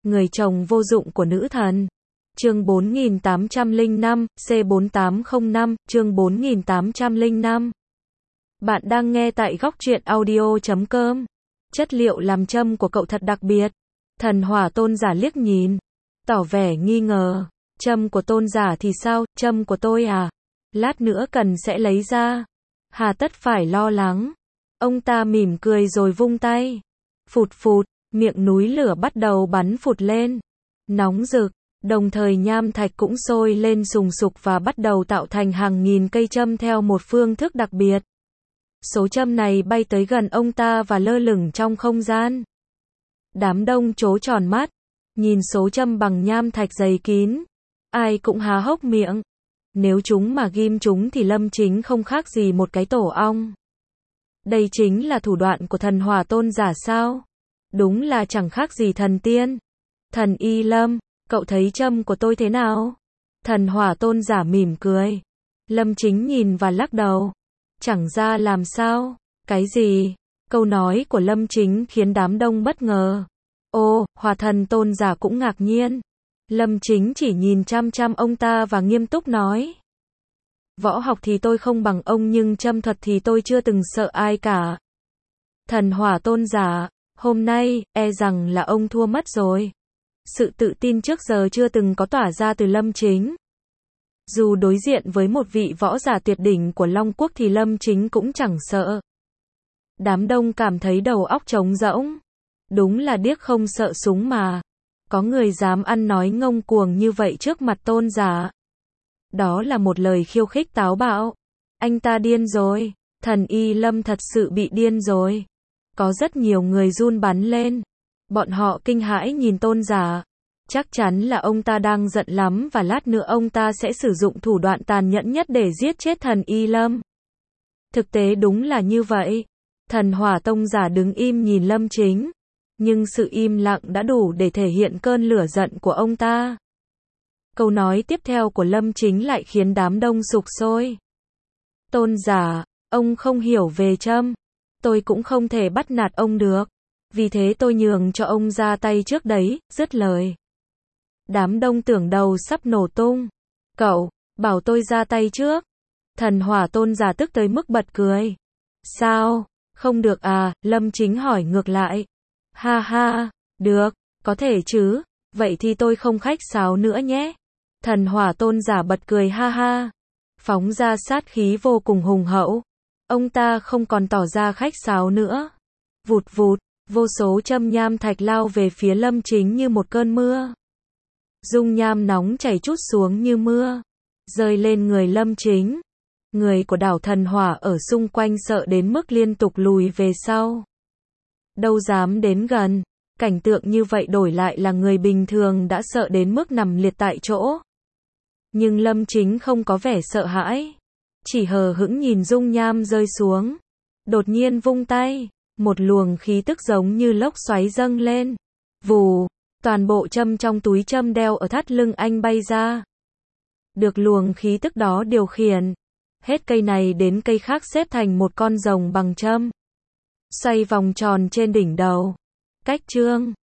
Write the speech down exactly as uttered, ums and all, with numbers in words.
Người chồng vô dụng của nữ thần. Chương bốn nghìn tám trăm lẻ năm, C bốn tám không năm, chương bốn nghìn tám trăm lẻ năm. Bạn đang nghe tại góc truyện audio chấm com. Chất liệu làm châm của cậu thật đặc biệt. Thần hỏa tôn giả liếc nhìn, tỏ vẻ nghi ngờ. Châm của tôn giả thì sao, châm của tôi à? Lát nữa cần sẽ lấy ra. Hà tất phải lo lắng. Ông ta mỉm cười rồi vung tay. Phụt phụt, miệng núi lửa bắt đầu bắn phụt lên. Nóng rực, đồng thời nham thạch cũng sôi lên sùng sục và bắt đầu tạo thành hàng nghìn cây châm theo một phương thức đặc biệt. Số châm này bay tới gần ông ta và lơ lửng trong không gian. Đám đông trố tròn mắt, nhìn số châm bằng nham thạch dày kín. Ai cũng há hốc miệng. Nếu chúng mà ghim chúng thì Lâm Chính không khác gì một cái tổ ong. Đây chính là thủ đoạn của thần hỏa tôn giả sao? Đúng là chẳng khác gì thần tiên. Thần Y Lâm, cậu thấy châm của tôi thế nào? Thần hỏa tôn giả mỉm cười. Lâm Chính nhìn và lắc đầu. Chẳng ra làm sao? Cái gì? Câu nói của Lâm Chính khiến đám đông bất ngờ. Ô, hỏa thần tôn giả cũng ngạc nhiên. Lâm Chính chỉ nhìn chăm chăm ông ta và nghiêm túc nói. Võ học thì tôi không bằng ông nhưng châm thuật thì tôi chưa từng sợ ai cả. Thần hỏa tôn giả, hôm nay, e rằng là ông thua mất rồi. Sự tự tin trước giờ chưa từng có tỏa ra từ Lâm Chính. Dù đối diện với một vị võ giả tuyệt đỉnh của Long Quốc thì Lâm Chính cũng chẳng sợ. Đám đông cảm thấy đầu óc trống rỗng. Đúng là điếc không sợ súng mà. Có người dám ăn nói ngông cuồng như vậy trước mặt tôn giả. Đó là một lời khiêu khích táo bạo. Anh ta điên rồi. Thần Y Lâm thật sự bị điên rồi. Có rất nhiều người run bắn lên. Bọn họ kinh hãi nhìn tôn giả. Chắc chắn là ông ta đang giận lắm và lát nữa ông ta sẽ sử dụng thủ đoạn tàn nhẫn nhất để giết chết thần Y Lâm. Thực tế đúng là như vậy. Thần hỏa tông giả đứng im nhìn Lâm Chính. Nhưng sự im lặng đã đủ để thể hiện cơn lửa giận của ông ta. Câu nói tiếp theo của Lâm Chính lại khiến đám đông sục sôi. Tôn giả, ông không hiểu về châm. Tôi cũng không thể bắt nạt ông được. Vì thế tôi nhường cho ông ra tay trước đấy, dứt lời. Đám đông tưởng đầu sắp nổ tung. Cậu, bảo tôi ra tay trước. Thần hỏa tôn giả tức tới mức bật cười. Sao, không được à, Lâm Chính hỏi ngược lại. Ha ha, được, có thể chứ, vậy thì tôi không khách sáo nữa nhé. Thần hỏa tôn giả bật cười ha ha. Phóng ra sát khí vô cùng hùng hậu. Ông ta không còn tỏ ra khách sáo nữa. Vụt vụt, vô số châm nham thạch lao về phía Lâm Chính như một cơn mưa. Dung nham nóng chảy trút xuống như mưa, rơi lên người Lâm Chính. Người của đảo thần hỏa ở xung quanh sợ đến mức liên tục lùi về sau. Đâu dám đến gần. Cảnh tượng như vậy đổi lại là người bình thường đã sợ đến mức nằm liệt tại chỗ. Nhưng Lâm Chính không có vẻ sợ hãi. Chỉ hờ hững nhìn dung nham rơi xuống. Đột nhiên vung tay. Một luồng khí tức giống như lốc xoáy dâng lên. Vù. Toàn bộ châm trong túi châm đeo ở thắt lưng anh bay ra. Được luồng khí tức đó điều khiển. Hết cây này đến cây khác xếp thành một con rồng bằng châm. Xoay vòng tròn trên đỉnh đầu. Cách chương.